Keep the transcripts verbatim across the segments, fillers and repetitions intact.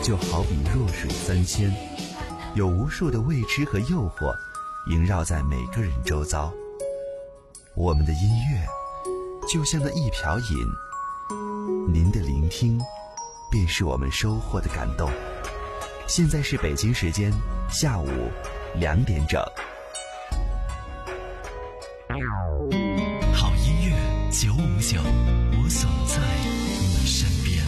就好比弱水三千，有无数的未知和诱惑萦绕在每个人周遭。我们的音乐就像那一瓢饮，您的聆听便是我们收获的感动。现在是北京时间下午两点整。 好音乐九五九，我总在你身边。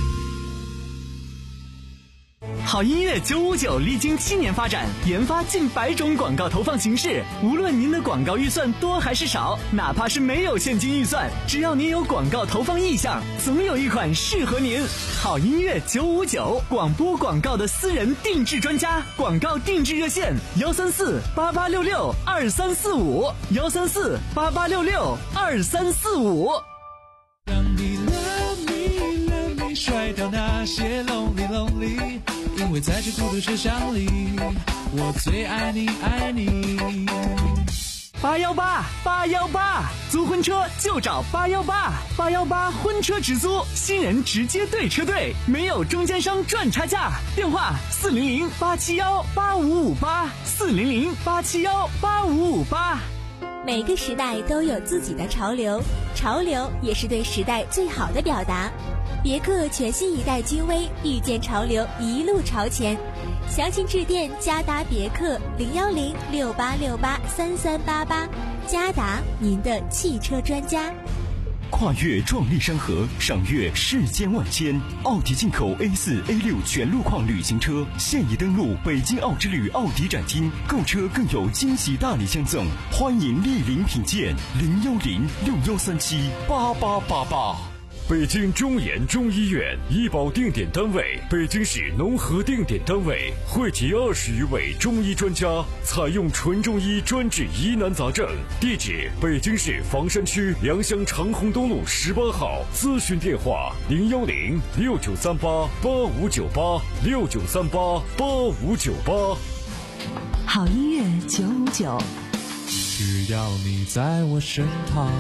好音乐九五九历经七年发展，研发近百种广告投放形式。无论您的广告预算多还是少，哪怕是没有现金预算，只要您有广告投放意向，总有一款适合您。好音乐九五九，广播广告的私人定制专家，广告定制热线幺三四八八六六二三四五幺三四八八六六二三四五。 让你 love me love me， 甩掉那些 lonely lonely， 因为在这孤独世上里，我最爱你爱你。 八幺八八幺八，租婚车就找八幺八，八幺八婚车直租，新人直接对车队，没有中间商赚差价。电话四零零八七幺八五五八，四零零八七幺八五五八。 每个时代都有自己的潮流，潮流也是对时代最好的表达。别克全新一代君威，遇见潮流，一路朝前。详情致电嘉达别克零幺零六八六八三三八八，嘉达您的汽车专家。 跨越壮丽山河，赏阅世间万千。奥迪进口 A 四 A 六 全路况旅行车现已登陆北京奥之旅奥迪展厅，购车更有惊喜大礼相赠，欢迎莅临品鉴。零幺零六幺三七八八八八。 北京中研中医院医保定点单位，北京市农合定点单位，汇集二十余位中医专家，采用纯中医专治疑难杂症。地址：北京市房山区良乡长虹东路十八号。咨询电话：零幺零六九三八八五九八六九三八八五九八。 好音乐九五九， 只要你在我身旁。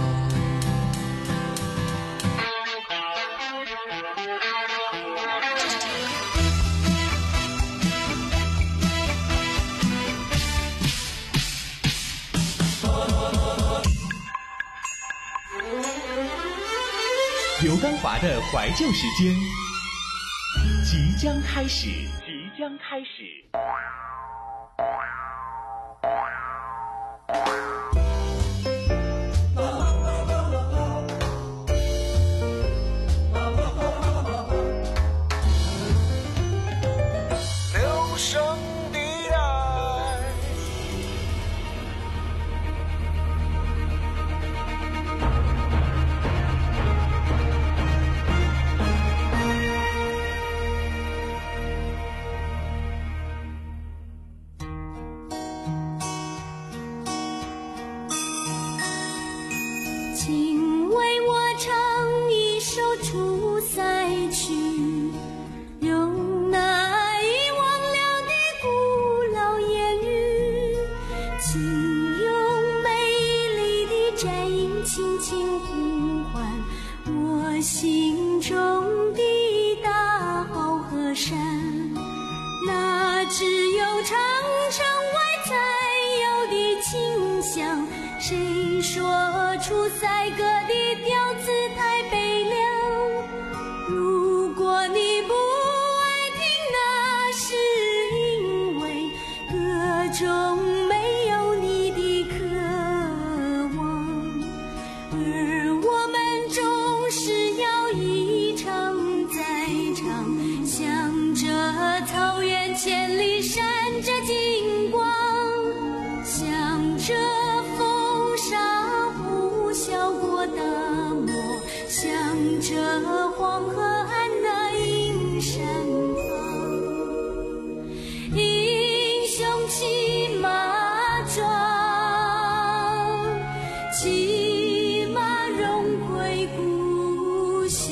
刘刚华的怀旧时间即将开始，即将开始。 留声的爱。 请为我唱一首出塞曲，用那遗忘了的古老言语，请用美丽的战音轻轻呼唤我心中的大好河山。那只有长城外才有的清香，谁说出塞歌的调子太悲凉？如果你不爱听，那是因为歌中没有你的渴望，而我们总是要一唱再唱，向着草原千里闪着金光，向着风沙呼啸过大漠，向着黄河岸那映山旁。英雄骑马壮，骑马荣归故乡。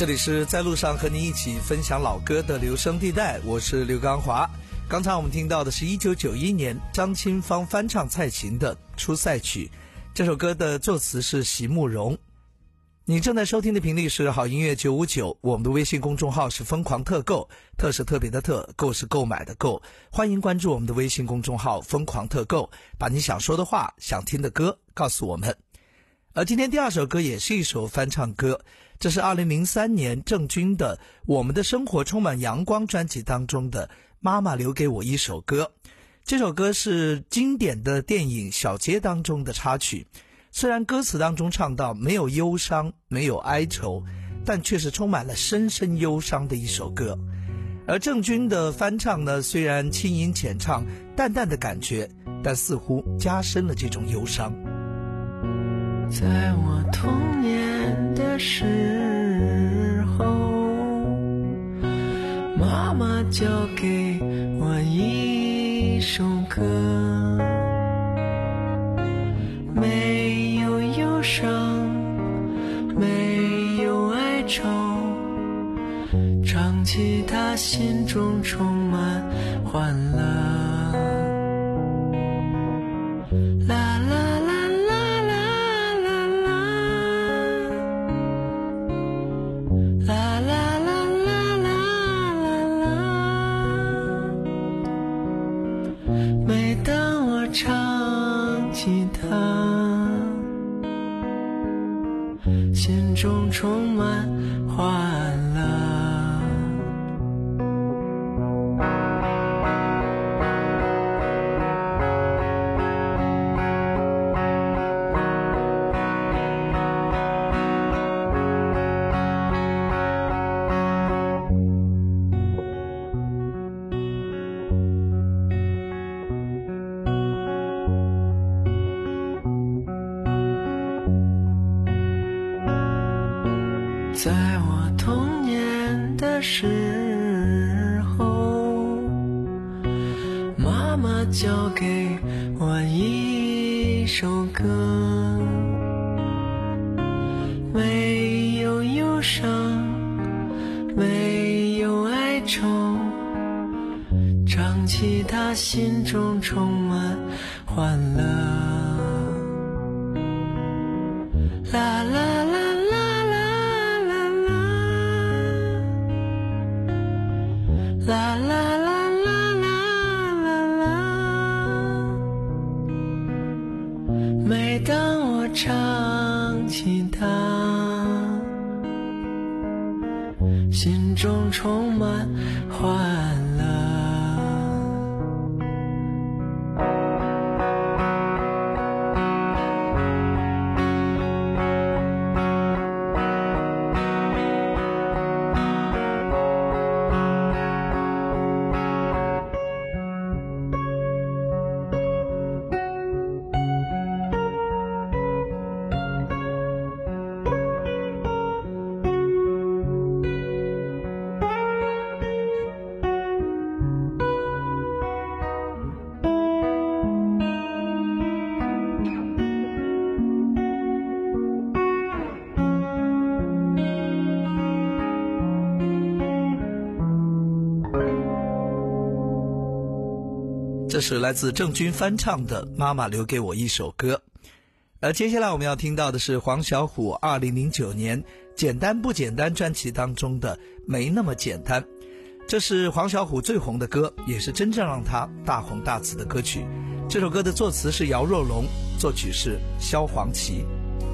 这里是在路上和您一起分享老歌的留声地带，我是刘刚华。刚才我们听到的是一九九一年张清芳翻唱蔡琴的《出塞曲》，这首歌的作词是席慕容。你正在收听的频率是好音乐九五九，我们的微信公众号是疯狂特购，特是特别的特，购是购买的购，欢迎关注我们的微信公众号疯狂特购，把你想说的话、想听的歌告诉我们。而今天第二首歌也是一首翻唱歌，这是二零零三年郑钧的《我们的生活充满阳光》专辑当中的《妈妈留给我一首歌》。这首歌是经典的电影《小街》当中的插曲，虽然歌词当中唱到没有忧伤，没有哀愁，但却是充满了深深忧伤的一首歌。而郑钧的翻唱呢，虽然轻吟浅唱，淡淡的感觉，但似乎加深了这种忧伤。 在我童年的时候，妈妈教给我一首歌，没有忧伤，没有哀愁，唱起它心中充满欢乐。啦啦啦心中充满欢乐。在我童年的时候，妈妈教给我一首歌，没有忧伤，没有哀愁，唱起它心中充满欢乐。啦啦啦啦啦啦啦啦啦啦，每当我唱起它，心中充满欢乐。 这是来自郑钧翻唱的《妈妈留给我一首歌》。而接下来我们要听到的是黄小琥二零零九年《简单不简单》专辑当中的《没那么简单》。这是黄小琥最红的歌，也是真正让她大红大紫的歌曲。这首歌的作词是姚若龙，作曲是萧煌奇。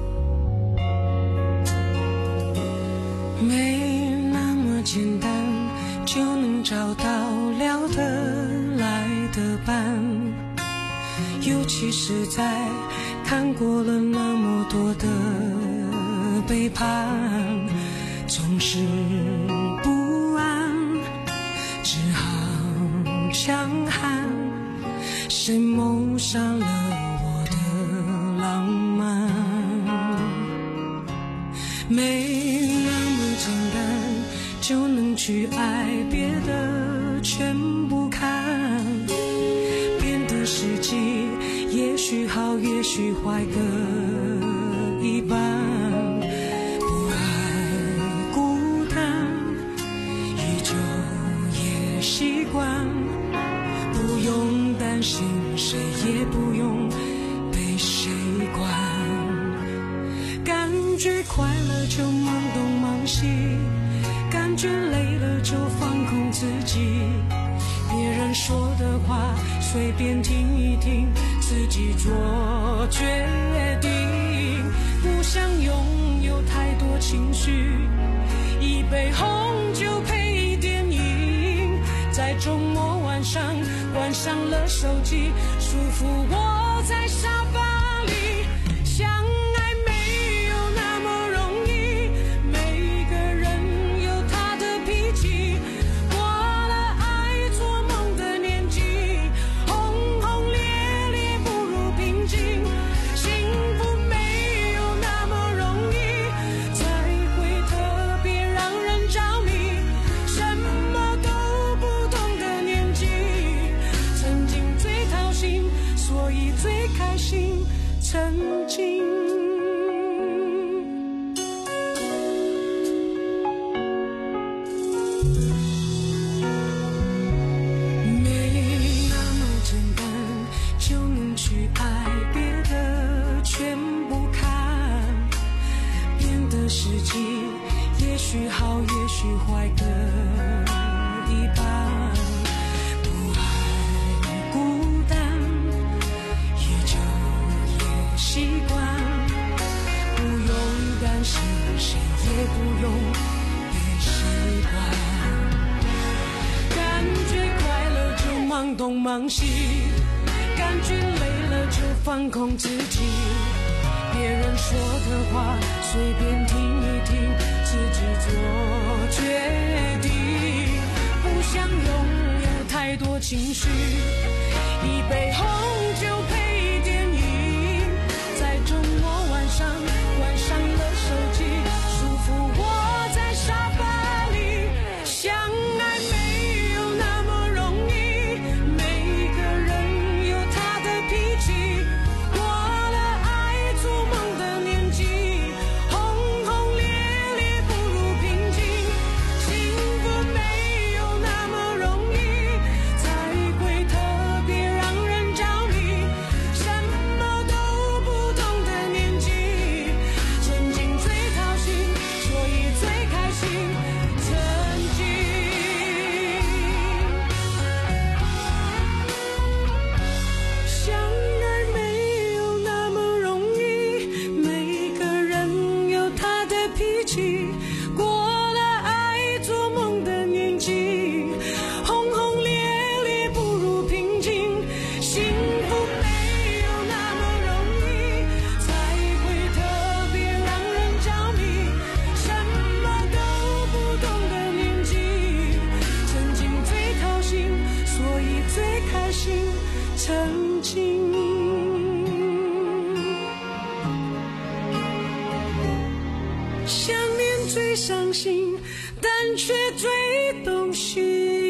没那么简单就能找到聊得来的伴，尤其是在看过了那么多的背叛，总是不安，只好强悍，谁谋杀了我的浪漫？没那么简单就能去爱，别的全不看，变得实际，也许好也许坏各一半，不爱孤担心，谁也不用被谁管。感觉快乐就忙东忙西，感觉累了就放空自己。别人说的话随便听一听，自己做决定。不想拥有太多情绪，一杯红酒配电影，在周末晚上关上了手机，舒服窝在沙发里。相爱没有那么容易，每个人有他的脾气，过了爱做梦的年纪，轰轰烈烈不如平静。幸福没有那么容易，才会特别让人着迷。什么都不懂的年纪，曾经最掏心，所以最开心。曾经没那么简单就能去爱，别的全不看。变得实际，也许好也许坏各一半。不爱孤单，也就也习惯。不用担心，谁也不用被谁管。感觉快乐就忙东忙西，感觉累了就放空自己。别人说的话随便听一听，自己做决定。不想拥有太多情绪，一杯红酒配电影，在周末晚上关上了手机，舒服窝在沙发里。相爱没有那么容易，每个人有他的脾气，过了爱做梦的年纪，轰轰烈烈不如平静。幸福没有那么容易，才会特别让人着迷。什么都不懂的年纪，曾经最掏心，所以最开心。曾经相爱没有那么容易，每个人有他的脾气，过了爱做梦的年纪，轰轰烈烈不如平静。幸福没有那么容易，才会特别让人着迷。什么都不懂的年纪，曾经最掏心，所以最开心。曾经想念最伤心，但却最动心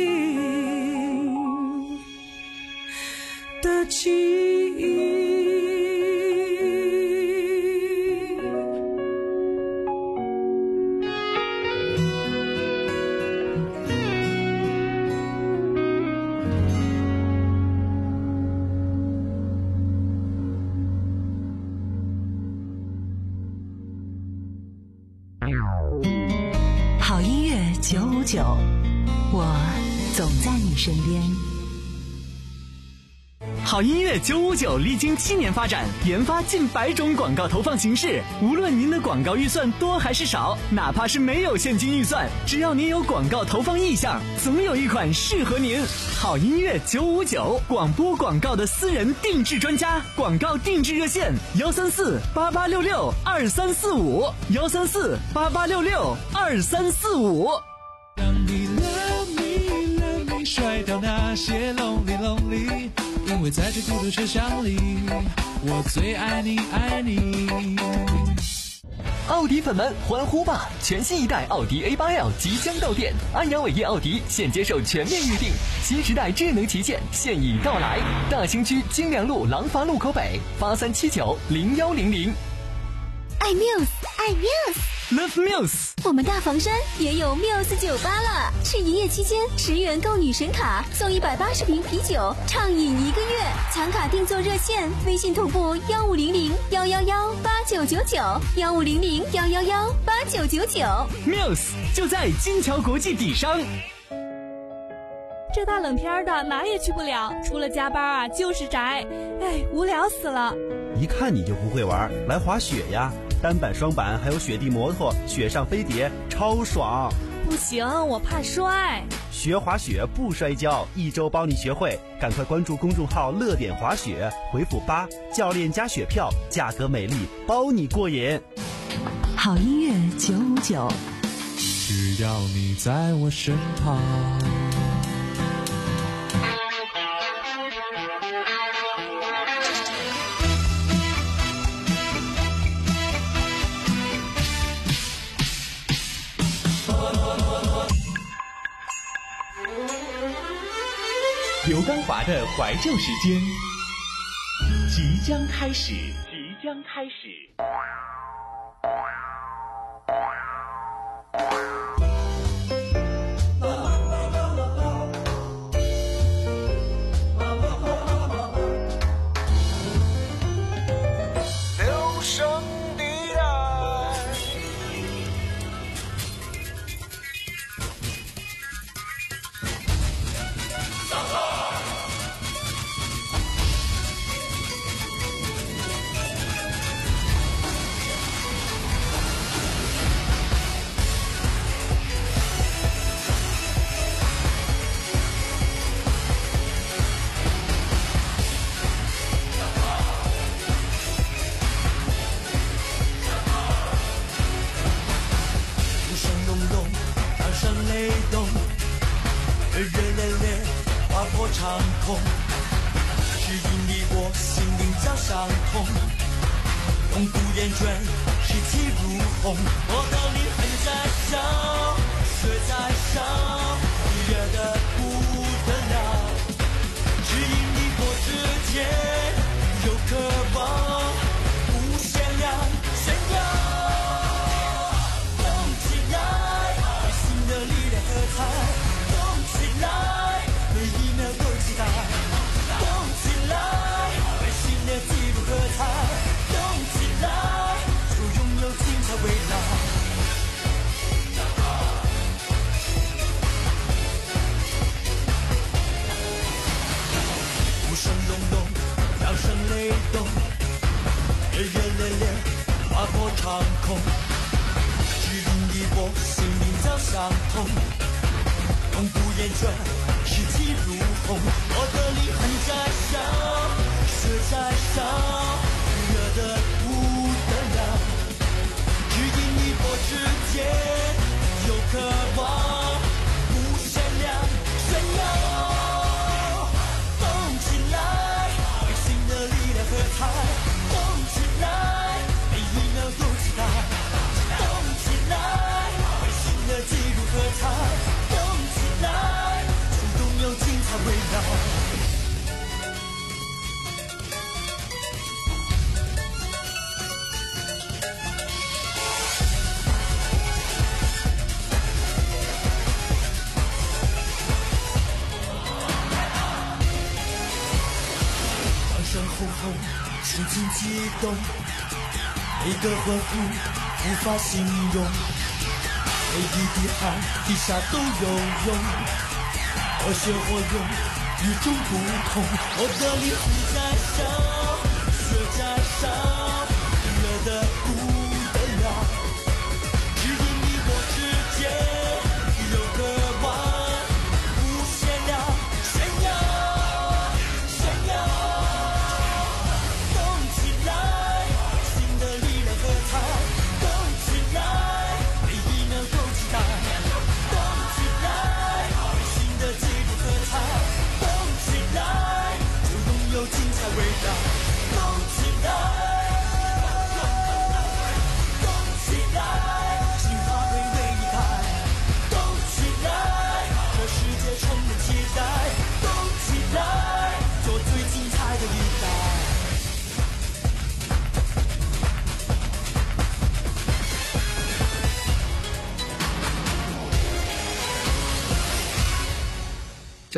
的记忆。 好音乐九五九，我总在你身边。 好音乐九五九历经七年发展，研发近百种广告投放形式。无论您的广告预算多还是少，哪怕是没有现金预算，只要您有广告投放意向，总有一款适合您。好音乐九五九，广播广告的私人定制专家，广告定制热线：幺三四八八六六二三四五，幺三四八八六六二三四五。 让你 love me love me 甩掉那些 lonely lonely， 因为在这孤独车厢里，我最爱你爱你。 奥迪粉们欢呼吧！全新一代奥迪 A 八 L 即将到店，安阳伟业奥迪现接受全面预定，新时代智能旗舰现已到来。大兴区金良路廊坊路口北，八三七九零幺零零。 爱 Muse， 爱 Muse。 Love Muse。 我们大房山也有 Muse 酒吧了，是营业期间十元购女神卡送一百八十瓶啤酒，畅饮一个月。抢卡订座热线：微信同步幺五零零幺幺幺八九九九幺五零零幺幺幺八九九九。 Muse 就在金桥国际底商。 这大冷天的哪也去不了，除了加班啊就是宅，哎，无聊死了。 一看你就不会玩，来滑雪呀，单板、双板还有雪地摩托、雪上飞碟，超爽。 不行，我怕摔。 学滑雪不摔跤，一周包你学会，赶快关注公众号乐点滑雪，回复八，教练加雪票，价格美丽，包你过瘾。 好音乐九五九， 只要你在我身旁。 刘刚华的怀旧时间即将开始，即将开始。 留声地带。 长空，只因你我心灵交相通，永不言倦，士气如虹。我的灵魂在烧，血在烧，热得不得了。只因你我之间有渴望，无限量炫耀。动起来，内心的力量喝彩，动起来。每一秒都期待，动起来，内心的记录喝彩，动起来，就拥有精彩未来。无声隆隆，掌声雷动，热热烈烈，划破长空。只因你我心灵交相通，永不言倦。士气如虹，我的灵魂在烧，血在烧，热得不得了。只因你我之间有渴望，无限量炫耀。动起来，内心的力量喝彩，动起来，每一秒都期待。动起来，内心的记录喝彩，动起来。有精彩未来。掌声轰轰，心情激动，每个欢呼无法形容，每一滴汗滴下都有用。我血或用，与众不同。我的灵魂在烧，血在烧，热得不得了。只因你我之间有渴望，无限量炫耀，炫耀。动起来，新的力量喝彩，动起来，每一秒都期待。动起来，新的。动起来，就拥有精彩未来。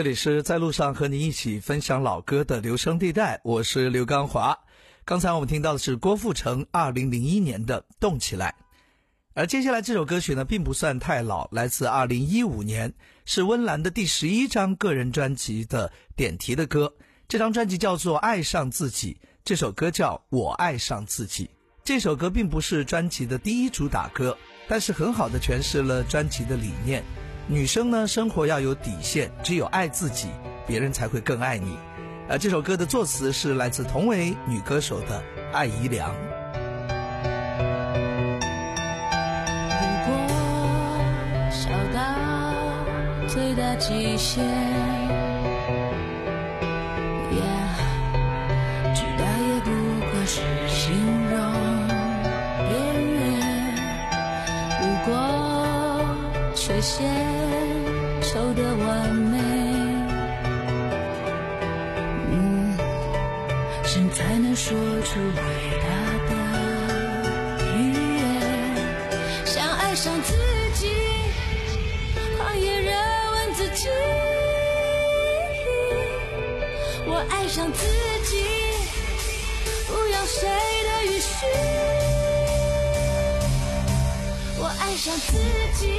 这里是在路上和你一起分享老歌的留声地带，我是刘刚华。刚才我们听到的是郭富城二零零一年的《动起来》，而接下来这首歌曲呢并不算太老，来自二零一五年，是温岚的第十一张个人专辑的点题的歌。这张专辑叫做《爱上自己》，这首歌叫《我爱上自己》。这首歌并不是专辑的第一主打歌，但是很好的诠释了专辑的理念。女生呢，生活要有底线，只有爱自己，别人才会更爱你。而这首歌的作词是来自同为女歌手的艾怡良。 如果小到最大极限， yeah, 直到也不过是形容边缘。如果缺陷丑得完美，嗯，谁才能说出伟大的语言？想爱上自己，狂野热问自己，我爱上自己，不要谁的允许，我爱上自己。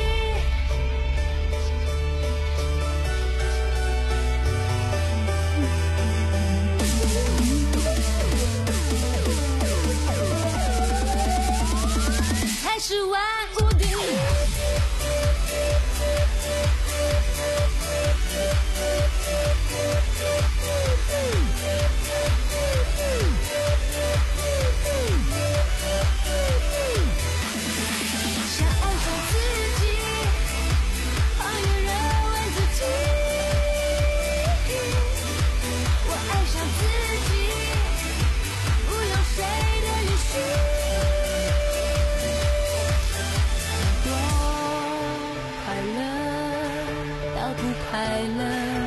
是万物的想爱上自己，狂野热问自己，我爱上自己，不用谁的允许。 不快乐，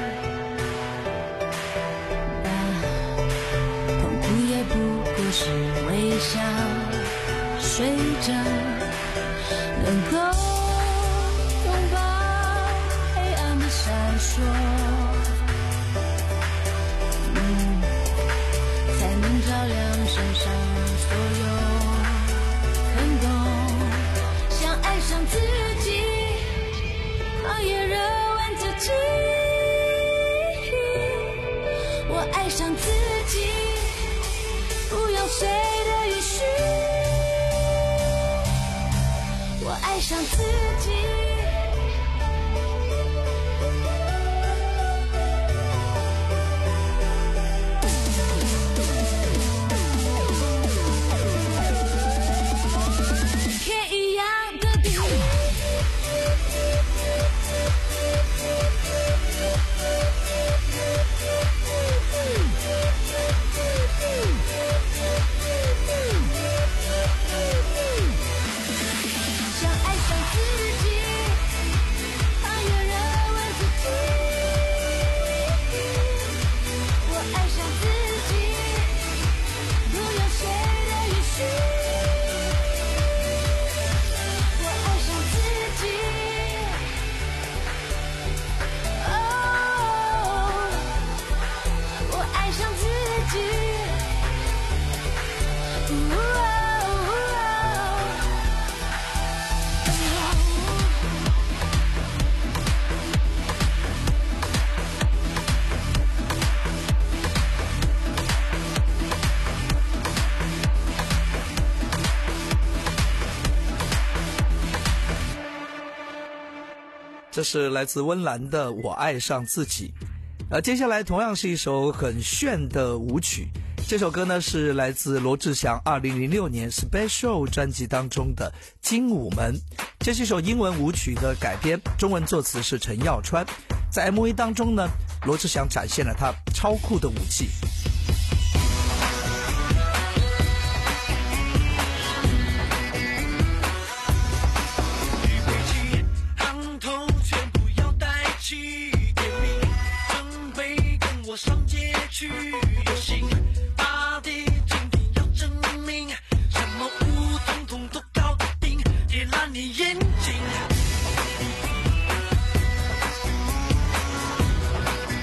但痛苦也不过是微笑，睡着能够拥抱黑暗的闪烁，嗯，才能照亮身上所有坑洞。想爱上自己，狂野热。 我爱上自己，不要谁的允许。我爱上自己。 这是来自温岚的《我爱上自己》，而接下来同样是一首很炫的舞曲。这首歌呢是来自罗志祥二零零六年 Special 专辑当中的《精武门》，这是一首英文舞曲的改编，中文作词是陈耀川。在 M V 当中呢，罗志祥展现了他超酷的武器。 上街去游行，大地今天要证明，什么舞统统都搞得定，点燃你眼睛。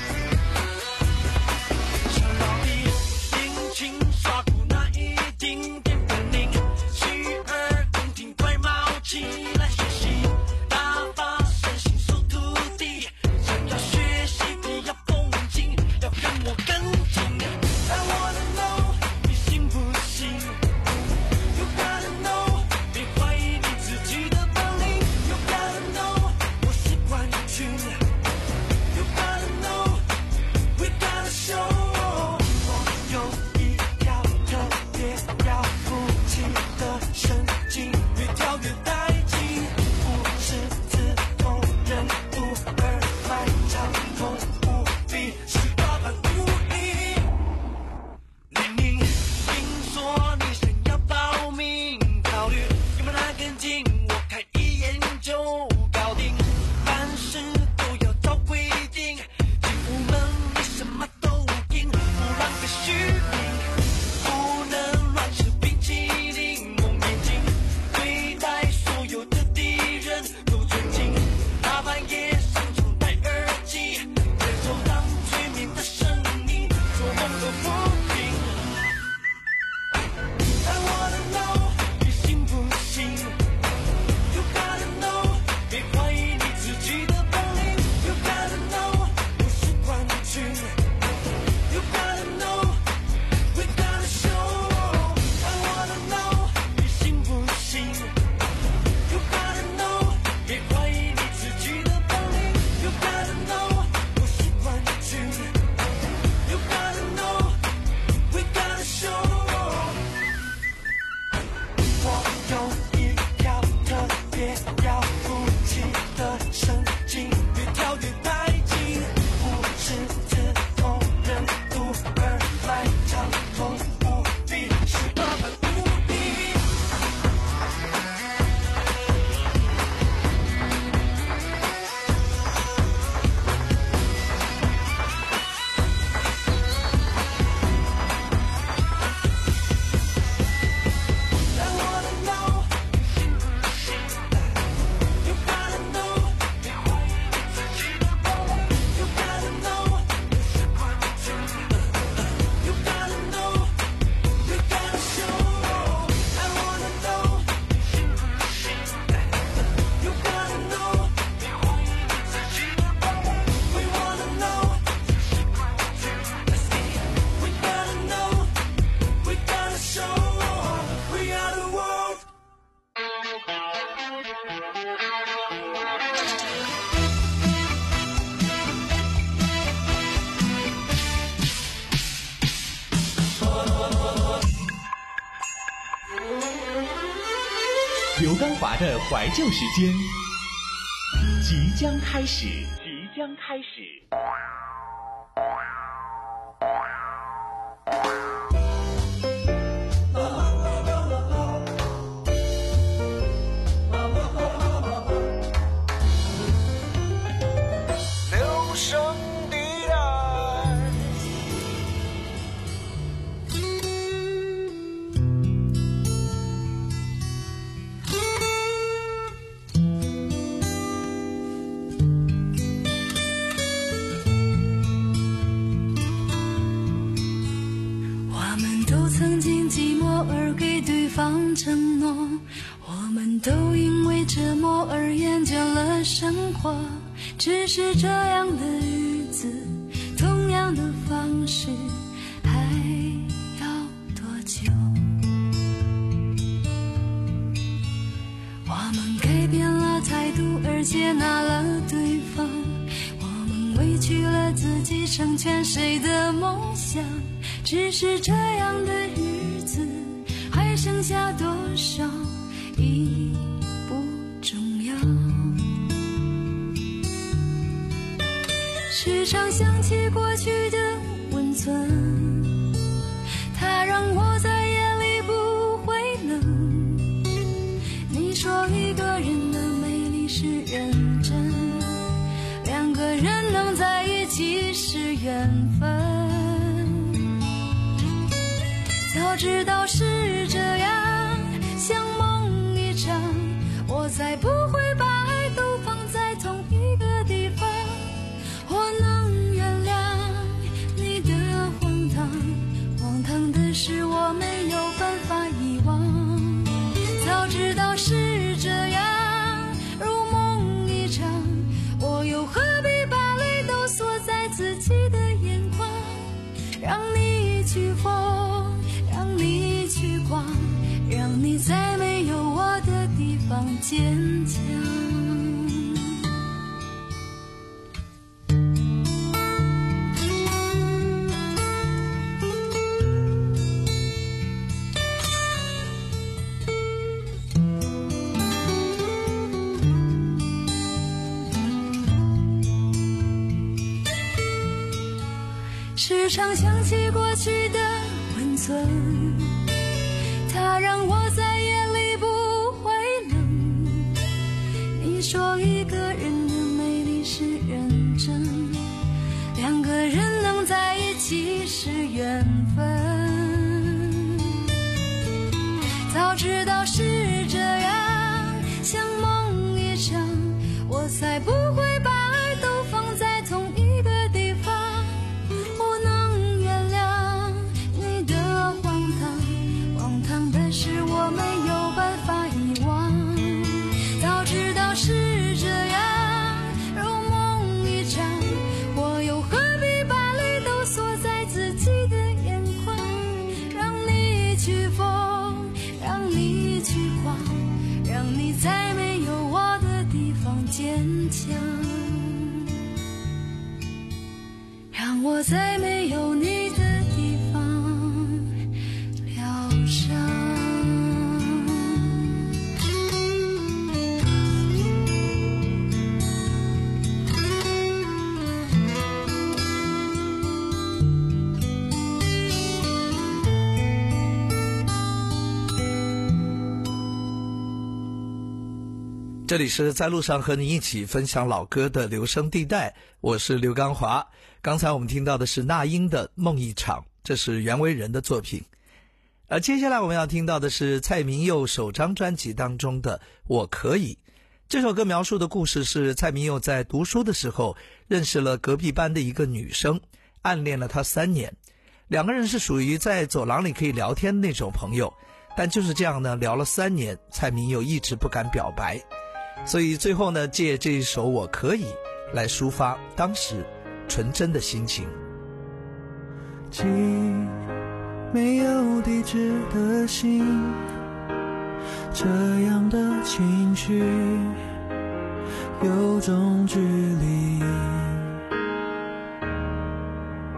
刘刚华的怀旧时间即将开始，即将开始。 留声地带。 我们都曾经寂寞而给对方承诺，我们都因为折磨而厌倦了生活，只是这样的日子，同样的方式，还要多久？我们改变了态度而接纳了对方，我们委屈了自己成全谁的梦想，只是这样的日子，还剩下多少已不重要。时常想起过去的温存，它让我在夜里不会冷。你说一个人的美丽是认真，两个人能在一起是缘分。早知道是这样，像梦一场，我才不会把爱都放在同一个地方。我能原谅你的荒唐，荒唐的是我没有办法遗忘。早知道是这样，如梦一场，我又何必把泪都锁在自己的眼眶，让你去疯，让你去逛，让你在没有我的地方坚强。时常想起过去的温存，它让我在夜里不会冷。你说一个人的美丽是认真，两个人能在一起是缘分。早知道是这样，像梦一场，我才不会把爱都放在同一个地方。我能原谅你的荒唐，荒唐的是我没有办法遗忘。早知道是这样，如梦一场，我又何必把泪都锁在自己的眼眶，让你去疯，让你去逛，让你在没有我的地方坚强，让我在没有你的地方疗伤。 这里是在路上和你一起分享老歌的留声地带，我是刘刚华。刚才我们听到的是那英的《梦一场》，这是袁惟仁的作品。而接下来我们要听到的是蔡明佑首张专辑当中的《我可以》。这首歌描述的故事是蔡明佑在读书的时候认识了隔壁班的一个女生，暗恋了她三年。两个人是属于在走廊里可以聊天的那种朋友，但就是这样呢，聊了三年，蔡明佑一直不敢表白。所以最后呢，借这一首《我可以》来抒发当时纯真的心情。 寄没有地址的信，这样的情绪有种距离。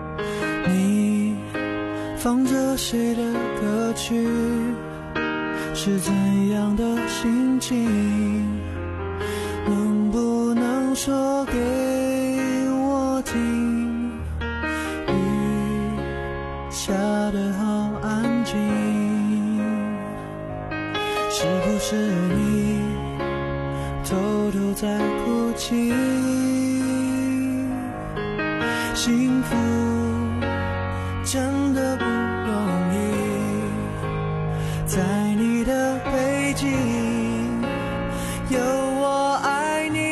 你放着谁的歌曲， 是怎样的心情？能不能说给我听？雨下得好安静，是不是你偷偷在哭泣？幸福真的不容易，在你的背景有我爱你。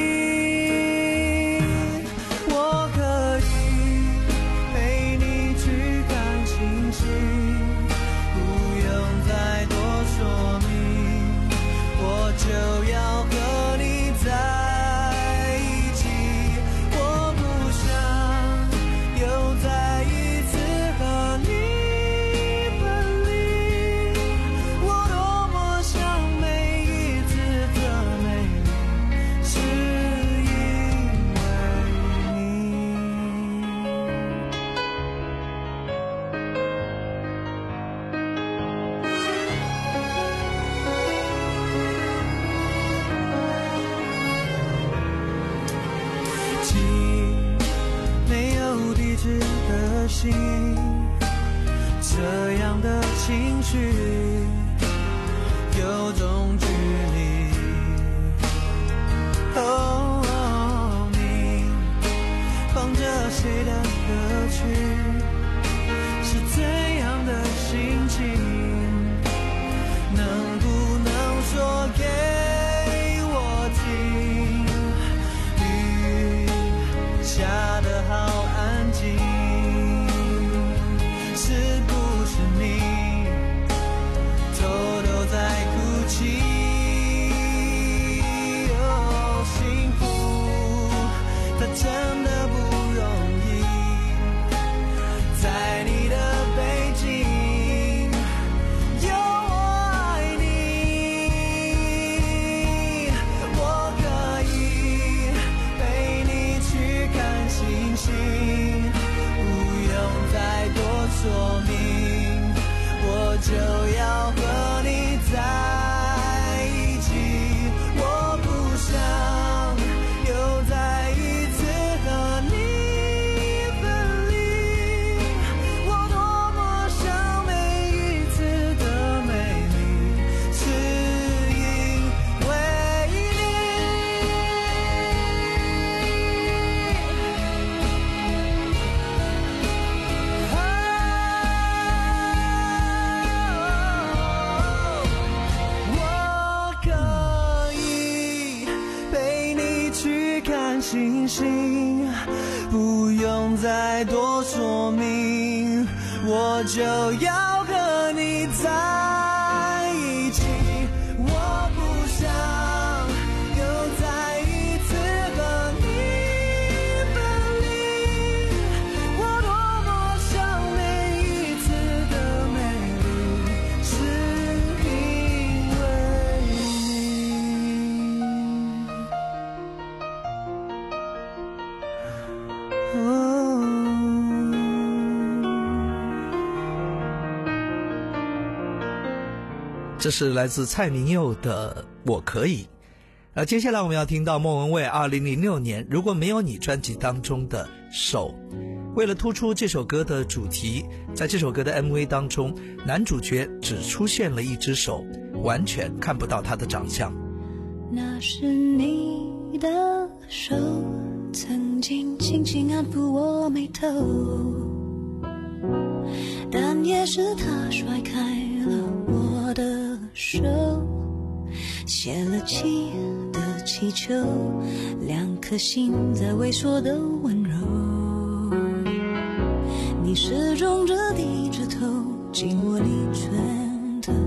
我可以陪你去看星星，不用再多说明，我就要和你在一起。我不想又再一次和你分离，我多么想每一次的美丽是因为你。寄没有地址的信，这样的情绪有种距离。哦，你放着谁的歌曲，是怎样的心情？能不能说给我听？雨下得好安静，是不是你偷偷在哭泣？哦，幸福它真的不容易，在你的背景有我爱你。我可以陪你去看星星，不用再多说明，我就要和你在一起。我不想又再一次和你分离，我多么想每一次的美丽是因为你。我可以陪你去看星星，不用再多说明，我就要和你在一起。我不想又再一次和你分离，我多么想每一次的美丽是因为你。哦， 这是来自蔡明佑的《我可以》。而接下来我们要听到莫文蔚二零零六年《如果没有你》专辑当中的《手》。为了突出这首歌的主题，在这首歌的 M V 当中，男主角只出现了一只手，完全看不到他的长相。 那是你的手，曾经轻轻安抚我眉头，但也是他甩开了我的手，泄了气的气球，两颗心在萎缩的温柔，你始终只低着头，紧握你拳头。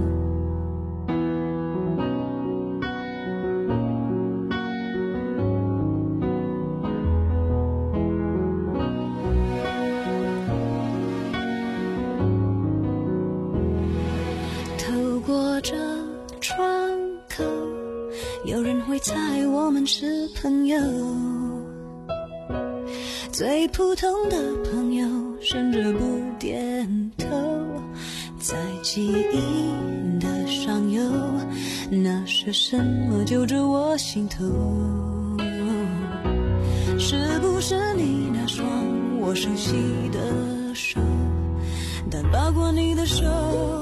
透过这窗口，有人会猜我们是朋友，最普通的朋友，甚至不点头，在记忆的上是什么揪着我心头？是不是你那双我熟悉的手？但抱过你的手，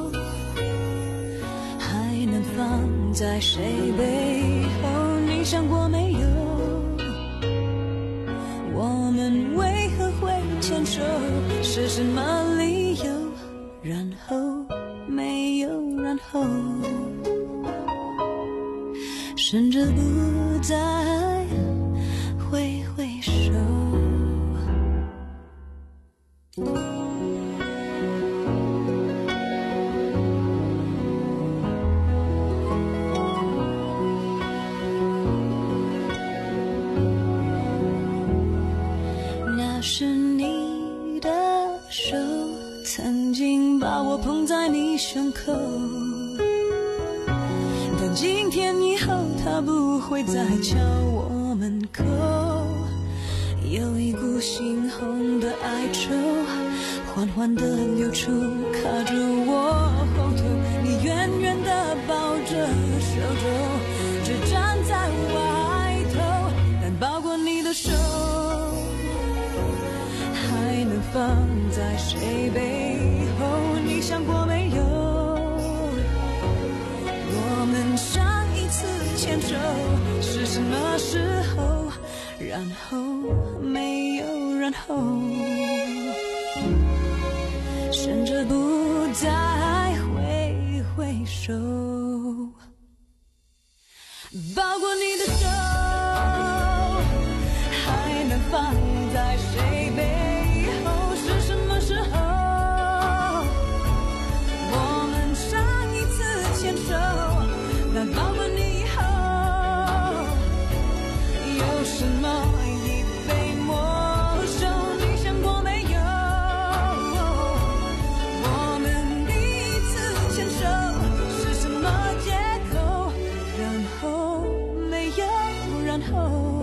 还能放在谁背后？你想过没有？我们为何会牵手？是什么理由？然后没有然后，甚至不再挥挥手。那是你的手，曾经把我捧在你胸口，但今天以后它不会再敲我门口。有一股猩红的哀愁缓缓地流出，卡住我后头。你远远地抱着手肘，只站在外头，但抱过你的手还能放在谁背后？你想过没有？我们上一次牵手是什么时候？然后没有然后，甚至不再挥挥手。抱过你的手还能放在谁背后？是什么时候？我们上一次牵手，但抱过你以后，有什么已被没收？你想过没有？我们第一次牵手是什么借口？然后没有然后，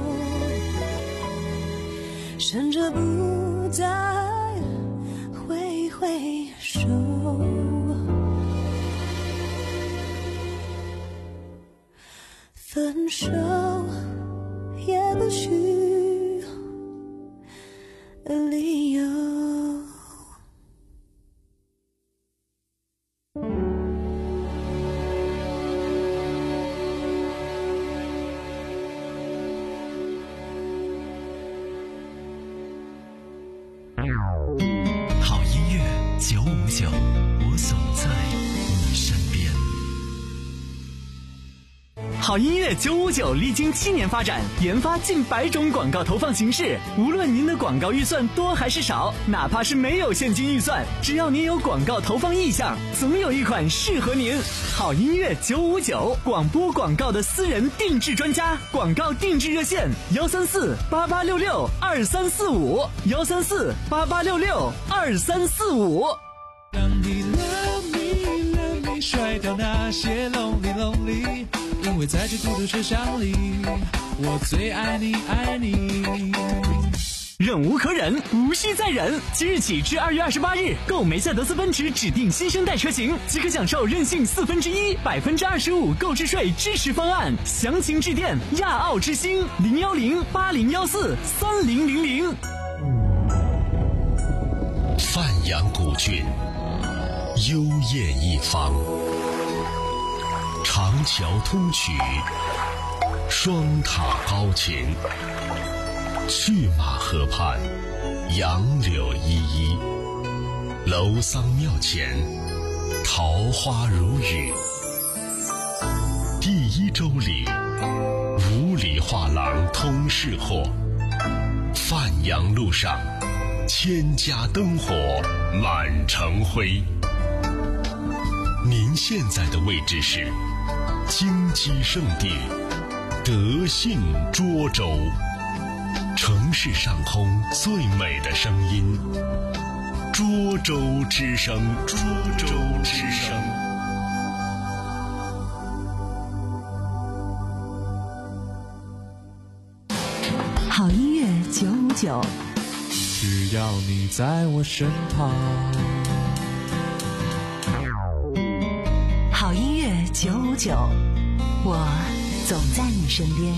甚至不再挥挥手。分手也不需理由。 好音乐九五九，我总在你身边。 好音乐九五九历经七年发展，研发近百种广告投放形式。无论您的广告预算多还是少，哪怕是没有现金预算，只要您有广告投放意向，总有一款适合您。好音乐九五九，广播广告的私人定制专家，广告定制热线：幺三四八八六六二三四五，幺三四八八六六二三四五。 让你 love me love me 甩掉那些 lonely lonely， 因为在这孤独车厢里，我最爱你爱你。 忍无可忍，无需再忍。即日起至二月二十八日，购梅赛德斯奔驰指定新生代车型，即可享受任性四分之一、百分之二十五购置税支持方案。详情致电亚奥之星零幺零八零幺四三零零零。 范阳古郡，幽艳一方，长桥通衢，双塔高擎。去马河畔，杨柳依依，楼桑庙前，桃花如雨。第一周里，五里画廊通市货。范阳路上，千家灯火满城辉。您现在的位置是金鸡圣地德信涿州。城市上空最美的声音，涿州之声，涿州之声。 好音乐九五九， 只要你在我身旁。 好音乐九五九， 我总在你身边。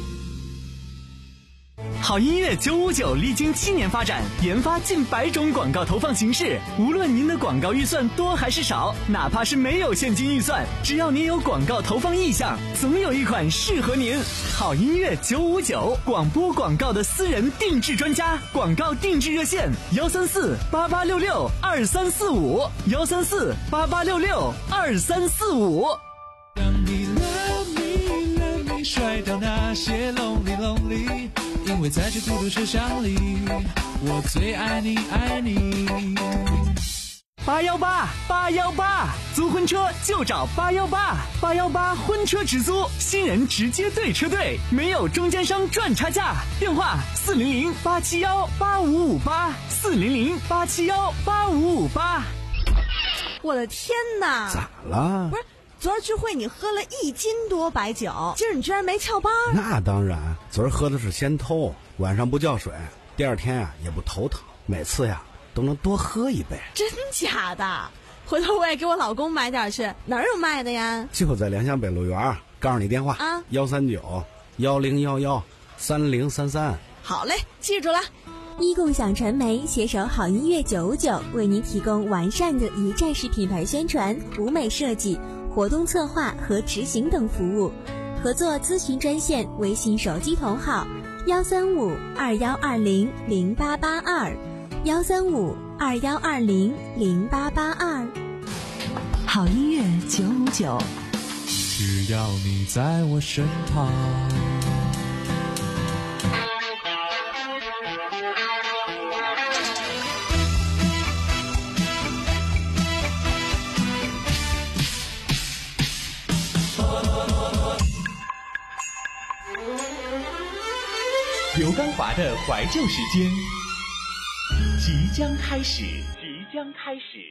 好音乐九五九历经七年发展，研发近百种广告投放形式。无论您的广告预算多还是少，哪怕是没有现金预算，只要您有广告投放意向，总有一款适合您。好音乐九五九，广播广告的私人定制专家，广告定制热线：幺三四八八六六二三四五，幺三四八八六六二三四五。 让你 love me love me 甩掉那些 lonely lonely， 因为在这孤独车厢里，我最爱你爱你。 八幺八八幺八，租婚车就找八幺八，八幺八婚车直租，新人直接对车队，没有中间商赚差价。电话四零零八七幺八五五八，四零零八七幺八五五八。 我的天哪！ 咋了？ 不是。昨儿聚会你喝了一斤多白酒，今儿你居然没翘班？ 那当然，昨儿喝的是仙偷，晚上不叫水，第二天呀、啊、也不头疼，每次呀都能多喝一杯。 真假的？回头我也给我老公买点去，哪儿有卖的呀？ 就在良乡北路园，告诉你电话啊，幺三九幺零幺幺三零三三。 好嘞，记住了。 一共享传媒携手好音乐九五九，为您提供完善的一站式品牌宣传、舞美设计、活动策划和执行等服务。合作咨询专线：微信手机同号幺三五二幺二零零八八二，幺三五二幺二零零八八二。 好音乐九五九， 只要你在我身旁。 刘刚华的怀旧时间即将开始，即将开始。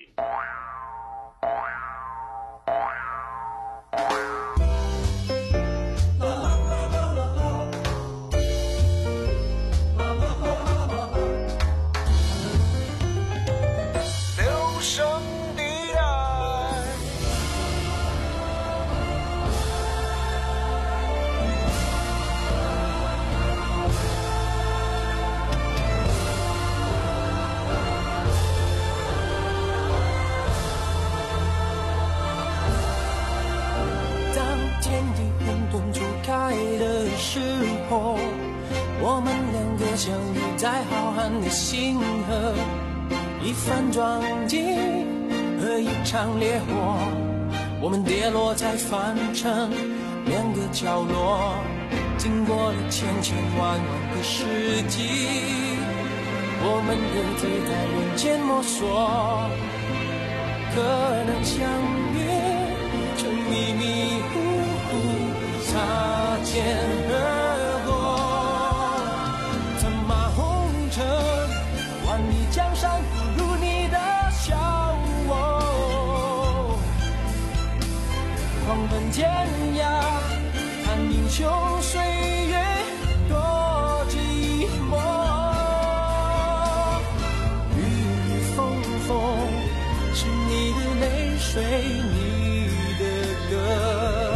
留声地带。 时候，我们两个相遇在浩瀚的星河，一番壮景和一场烈火，我们跌落在凡尘两个角落，经过了千千万万个世纪，我们也醉在人间摸索，可能相遇成迷迷糊糊擦肩而过，策马红尘，万里江山不如你的笑我，狂奔天涯，看英雄岁月多寂寞，雨雨风风是你的泪水，你的歌，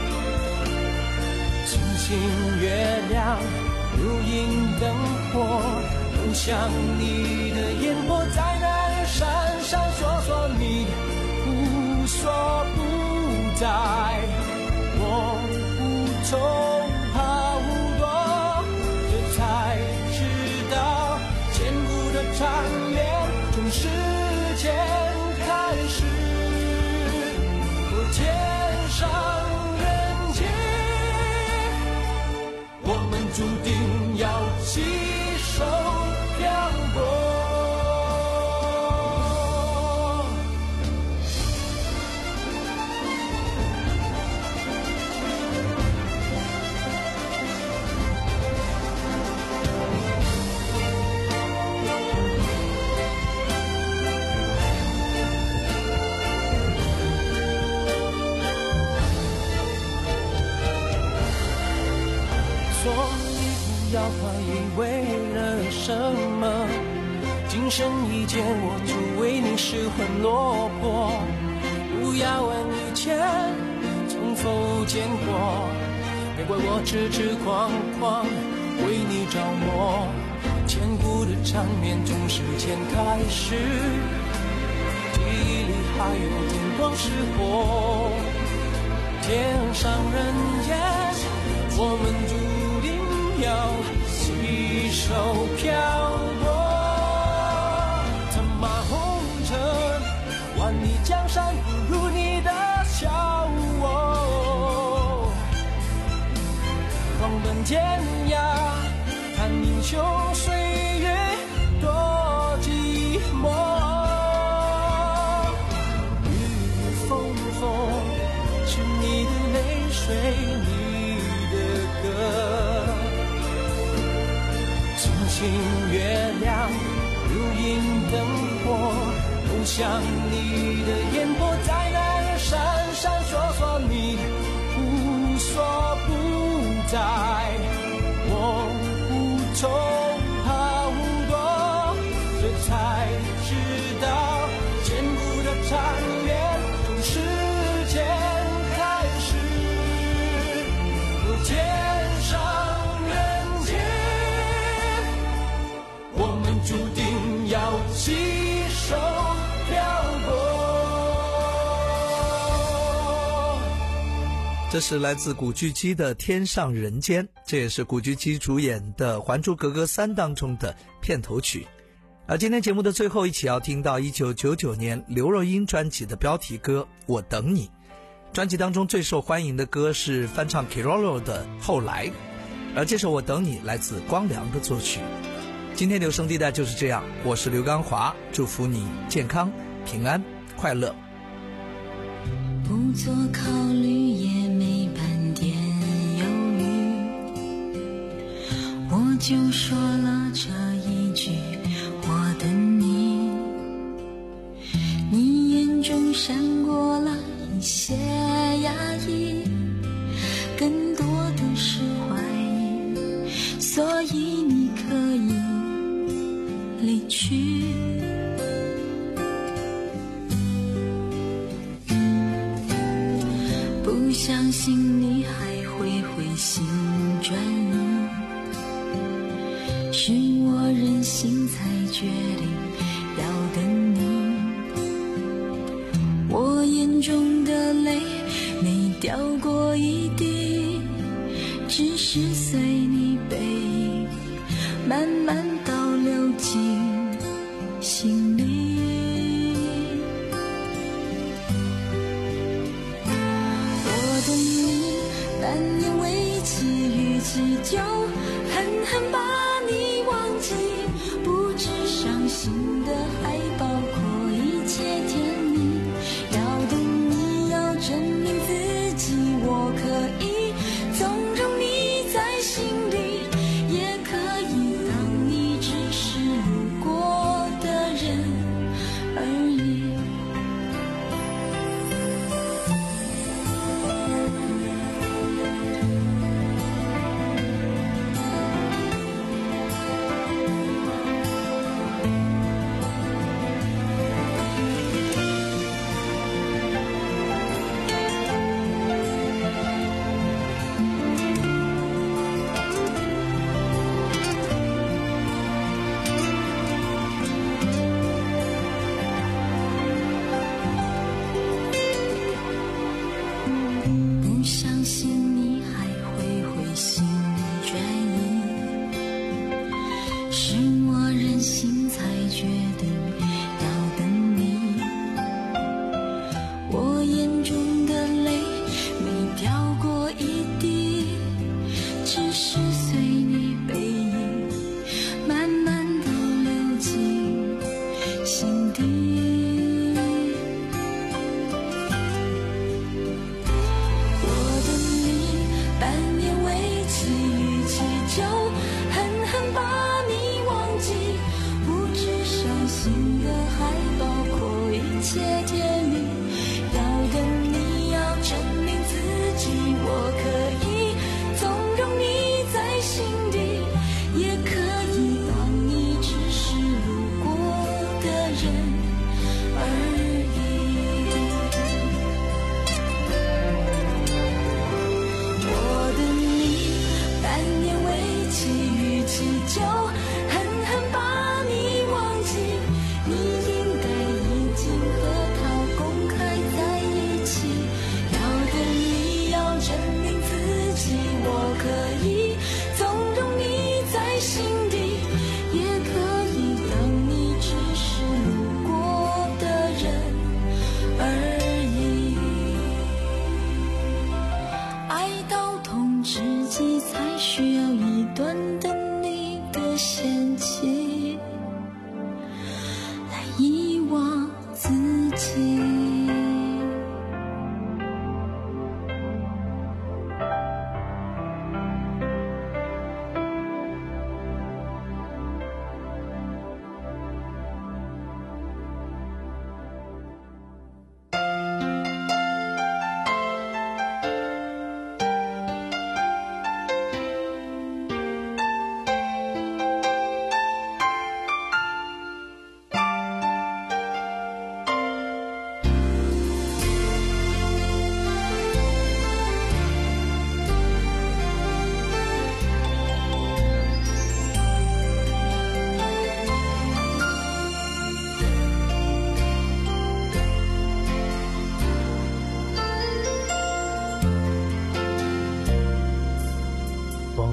月亮如萤灯火，都像你的眼波在那闪闪烁烁，你无所不在，我无从怕无躲，这才知道坚固的长脸从时间开始，我天上注定要携手漂泊。要怀疑为了什么，今生一见我就为你失魂落魄，不要问以前从否见过，别怪我痴痴狂狂为你着魔，千古的缠绵从时间开始，记忆里还有天光是火，天上人间，我们注定要携手漂泊。策马红尘，万里江山不如你的笑我，狂奔天涯，看英雄岁月多寂寞。雨雨风风，是你的泪水，你的歌。星星月亮如影灯火，都像你的眼波，在那儿闪闪烁烁，你无所不在，我无从逃躲，这才知道千古的缠绵从时间开始，如天上人间，我们注定要携手漂泊。 这是来自古巨基的《天上人间》，这也是古巨基主演的《还珠格格三》当中的片头曲。而今天节目的最后，一起要听到一九九九年刘若英专辑的标题歌《我等你》。专辑当中最受欢迎的歌是翻唱 Keroro 的《后来》，而这首《我等你》来自光良的作曲。今天留声地带就是这样，我是刘刚华，祝福你健康、平安、快乐。 不做考虑也没半点犹豫，我就说了这一句我等你，你眼中闪过了一些压抑，更多的是怀疑，所以你可以离去。不相信你还会回心转意，是我任性才决定要等你。我眼中的泪没掉过一滴，只是随你背影慢慢倒流进心里。半年为期与祈求，狠狠把你忘记，不止伤心的还包括一切甜蜜。要等你，要证明自己，我可以纵容你在心里，也可以当你只是路过的人而已。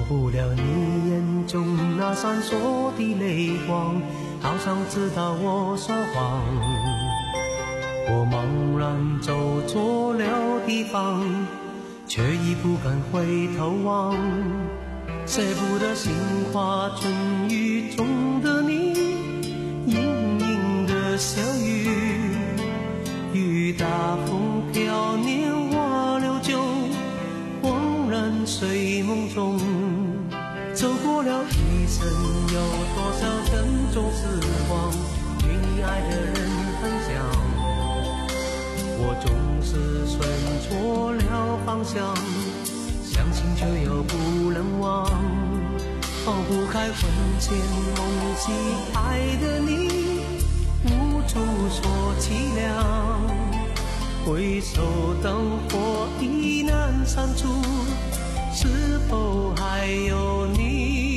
不了你眼中那闪烁的泪光，好像知道我说谎。我茫然走错了地方，却已不敢回头望。舍不得杏花春雨中的你，盈盈的小雨，雨打风飘年华流久，恍然睡梦中。走过了一生，有多少珍重时光与你爱的人分享，我总是选错了方向，相信却又不能忘，放不开魂牵梦系爱的你，无处说凄凉。回首灯火已难删除，是否还有你？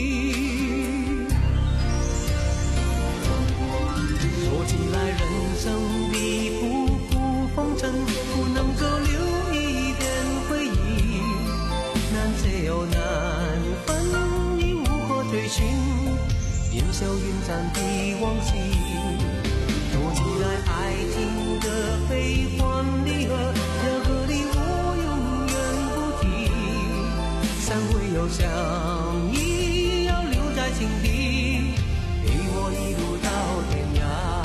说起来人生的浮浮风尘，不能够留一点回忆，难舍又难分，已无可追寻，烟消云散的往昔。说起来爱情的悲欢离合，要和你我永远不提，散会又相依，要留在心底，陪我一路到天涯。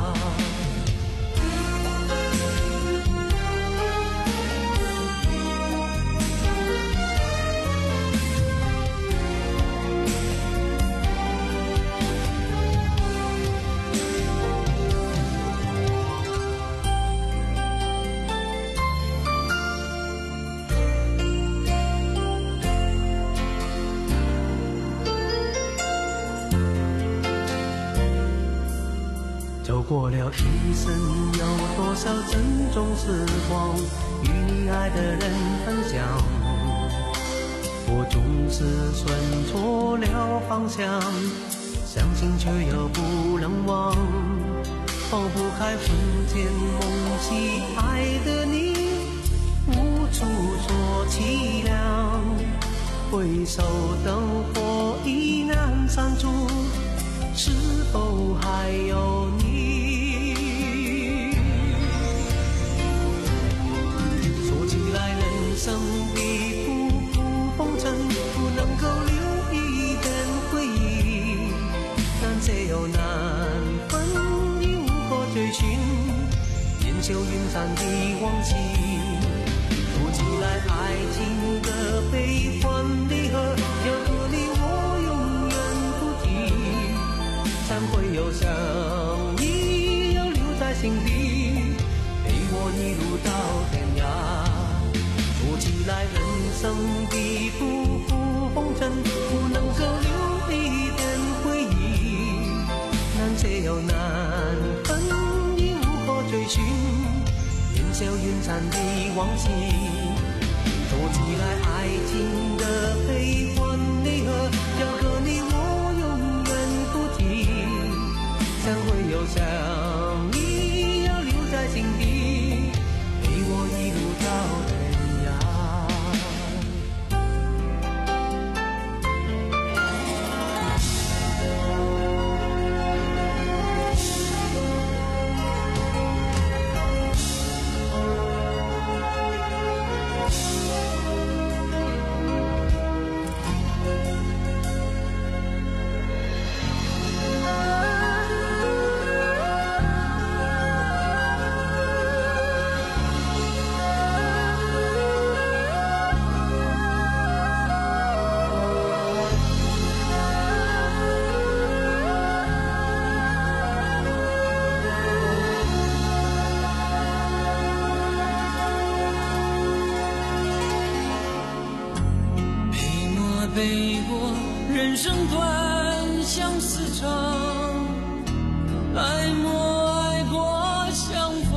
走过了一生，有多少珍重时光与你爱的人分享，我总是选错了方向，相信却又不能忘，放不开魂牵梦系爱的你，无处说凄凉。回首灯火已难删除，是否还有你？说起来人生的浮浮风尘，不能够留一点回忆，难舍又难分，已无可追寻，烟消云散的往昔。说起来爱情的悲欢离合，要和你我永远不提，散会又相依，要留在心底，陪我一路到天涯。说起来人生的浮浮风尘，不能够留一点回忆，难舍又难分，已无可追寻，烟消云散的往昔。说起来爱情的悲欢离合，要和你我永远不提，散会又相依，要留在心底，陪我一路到天涯。 背过人生短，相思长，爱